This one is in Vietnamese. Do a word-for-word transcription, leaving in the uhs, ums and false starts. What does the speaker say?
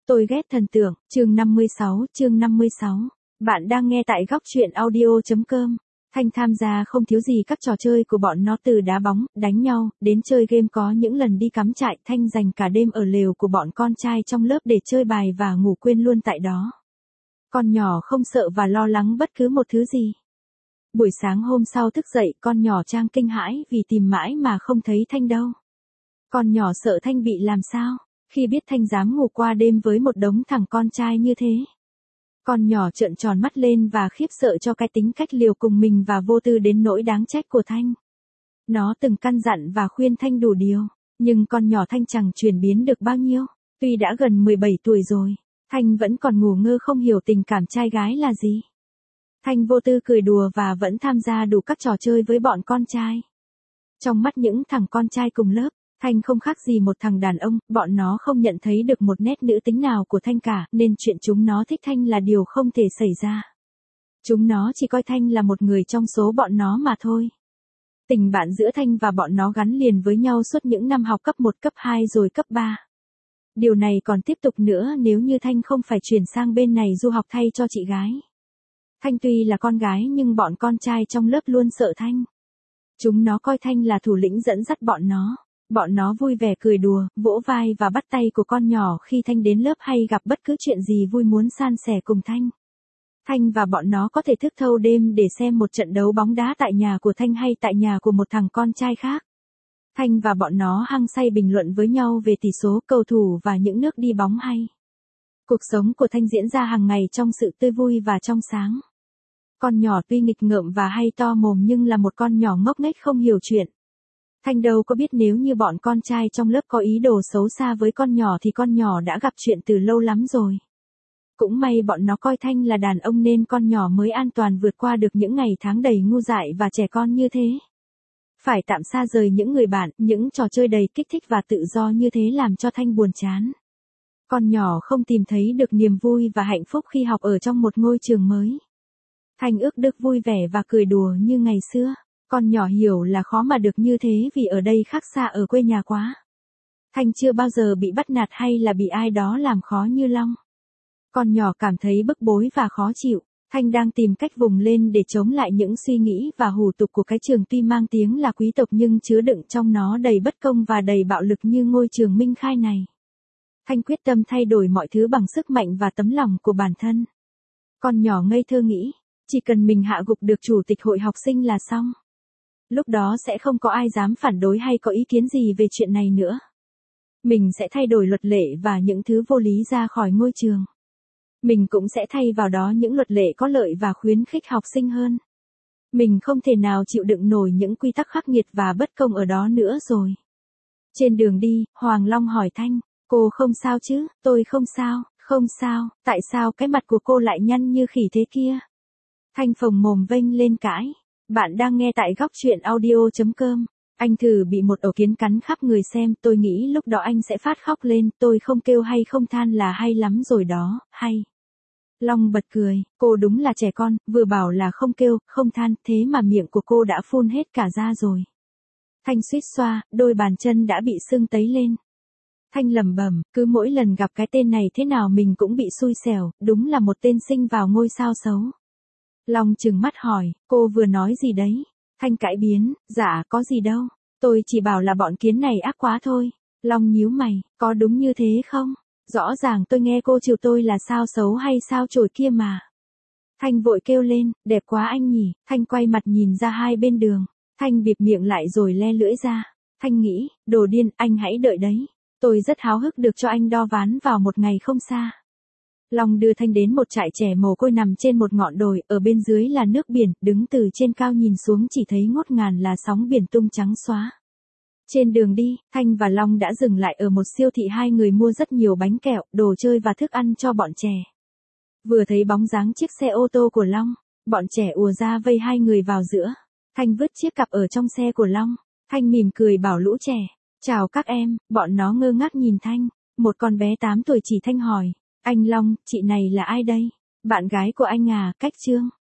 Tôi ghét thần tượng, chương năm mươi sáu, chương năm mươi sáu. Bạn đang nghe tại góc truyện audio.com. Thanh tham gia không thiếu gì các trò chơi của bọn nó, từ đá bóng, đánh nhau, đến chơi game, có những lần đi cắm trại. Thanh dành cả đêm ở lều của bọn con trai trong lớp để chơi bài và ngủ quên luôn tại đó. Con nhỏ không sợ và lo lắng bất cứ một thứ gì. Buổi sáng hôm sau thức dậy, con nhỏ Trang kinh hãi vì tìm mãi mà không thấy Thanh đâu. Con nhỏ sợ Thanh bị làm sao, khi biết Thanh dám ngủ qua đêm với một đống thằng con trai như thế. Con nhỏ trợn tròn mắt lên và khiếp sợ cho cái tính cách liều cùng mình và vô tư đến nỗi đáng trách của Thanh. Nó từng căn dặn và khuyên Thanh đủ điều, nhưng con nhỏ Thanh chẳng chuyển biến được bao nhiêu. Tuy đã gần mười bảy tuổi rồi, Thanh vẫn còn ngủ ngơ không hiểu tình cảm trai gái là gì. Thanh vô tư cười đùa và vẫn tham gia đủ các trò chơi với bọn con trai. Trong mắt những thằng con trai cùng lớp, Thanh không khác gì một thằng đàn ông, bọn nó không nhận thấy được một nét nữ tính nào của Thanh cả, nên chuyện chúng nó thích Thanh là điều không thể xảy ra. Chúng nó chỉ coi Thanh là một người trong số bọn nó mà thôi. Tình bạn giữa Thanh và bọn nó gắn liền với nhau suốt những năm học cấp một, cấp hai rồi cấp ba. Điều này còn tiếp tục nữa nếu như Thanh không phải chuyển sang bên này du học thay cho chị gái. Thanh tuy là con gái nhưng bọn con trai trong lớp luôn sợ Thanh. Chúng nó coi Thanh là thủ lĩnh dẫn dắt bọn nó. Bọn nó vui vẻ cười đùa, vỗ vai và bắt tay của con nhỏ khi Thanh đến lớp hay gặp bất cứ chuyện gì vui muốn san sẻ cùng Thanh. Thanh và bọn nó có thể thức thâu đêm để xem một trận đấu bóng đá tại nhà của Thanh hay tại nhà của một thằng con trai khác. Thanh và bọn nó hăng say bình luận với nhau về tỷ số, cầu thủ và những nước đi bóng hay. Cuộc sống của Thanh diễn ra hàng ngày trong sự tươi vui và trong sáng. Con nhỏ tuy nghịch ngợm và hay to mồm nhưng là một con nhỏ ngốc nghếch không hiểu chuyện. Thanh đâu có biết nếu như bọn con trai trong lớp có ý đồ xấu xa với con nhỏ thì con nhỏ đã gặp chuyện từ lâu lắm rồi. Cũng may bọn nó coi Thanh là đàn ông nên con nhỏ mới an toàn vượt qua được những ngày tháng đầy ngu dại và trẻ con như thế. Phải tạm xa rời những người bạn, những trò chơi đầy kích thích và tự do như thế làm cho Thanh buồn chán. Con nhỏ không tìm thấy được niềm vui và hạnh phúc khi học ở trong một ngôi trường mới. Thanh ước được vui vẻ và cười đùa như ngày xưa. Con nhỏ hiểu là khó mà được như thế vì ở đây khác xa ở quê nhà quá. Thanh chưa bao giờ bị bắt nạt hay là bị ai đó làm khó như Long. Con nhỏ cảm thấy bức bối và khó chịu. Thanh đang tìm cách vùng lên để chống lại những suy nghĩ và hủ tục của cái trường tuy mang tiếng là quý tộc nhưng chứa đựng trong nó đầy bất công và đầy bạo lực như ngôi trường Minh Khai này. Thanh quyết tâm thay đổi mọi thứ bằng sức mạnh và tấm lòng của bản thân. Con nhỏ ngây thơ nghĩ, chỉ cần mình hạ gục được chủ tịch hội học sinh là xong. Lúc đó sẽ không có ai dám phản đối hay có ý kiến gì về chuyện này nữa. Mình sẽ thay đổi luật lệ và những thứ vô lý ra khỏi ngôi trường. Mình cũng sẽ thay vào đó những luật lệ có lợi và khuyến khích học sinh hơn. Mình không thể nào chịu đựng nổi những quy tắc khắc nghiệt và bất công ở đó nữa rồi. Trên đường đi, Hoàng Long hỏi Thanh, cô không sao chứ? Tôi không sao, không sao, tại sao cái mặt của cô lại nhăn như khỉ thế kia? Thanh phồng mồm vênh lên cãi. Bạn đang nghe tại góc truyện audio.com. Anh thử bị một ổ kiến cắn khắp người xem, tôi nghĩ lúc đó anh sẽ phát khóc lên, tôi không kêu hay không than là hay lắm rồi đó, hay. Long bật cười, cô đúng là trẻ con, vừa bảo là không kêu, không than, thế mà miệng của cô đã phun hết cả ra rồi. Thanh suýt xoa, đôi bàn chân đã bị sưng tấy lên. Thanh lẩm bẩm, cứ mỗi lần gặp cái tên này thế nào mình cũng bị xui xẻo, đúng là một tên sinh vào ngôi sao xấu. Long trừng mắt hỏi, cô vừa nói gì đấy? Thanh cãi biến, dạ có gì đâu, tôi chỉ bảo là bọn kiến này ác quá thôi. Long nhíu mày, có đúng như thế không? Rõ ràng tôi nghe cô trêu tôi là sao xấu hay sao chổi kia mà. Thanh vội kêu lên, đẹp quá anh nhỉ. Thanh quay mặt nhìn ra hai bên đường. Thanh bịt miệng lại rồi le lưỡi ra. Thanh nghĩ, đồ điên, anh hãy đợi đấy. Tôi rất háo hức được cho anh đo ván vào một ngày không xa. Long đưa Thanh đến một trại trẻ mồ côi nằm trên một ngọn đồi, ở bên dưới là nước biển, đứng từ trên cao nhìn xuống chỉ thấy ngút ngàn là sóng biển tung trắng xóa. Trên đường đi, Thanh và Long đã dừng lại ở một siêu thị, hai người mua rất nhiều bánh kẹo, đồ chơi và thức ăn cho bọn trẻ. Vừa thấy bóng dáng chiếc xe ô tô của Long, bọn trẻ ùa ra vây hai người vào giữa. Thanh vứt chiếc cặp ở trong xe của Long. Thanh mỉm cười bảo lũ trẻ, chào các em, bọn nó ngơ ngác nhìn Thanh. Một con bé tám tuổi chỉ Thanh hỏi, anh Long, chị này là ai đây? Bạn gái của anh à, Cách Trương.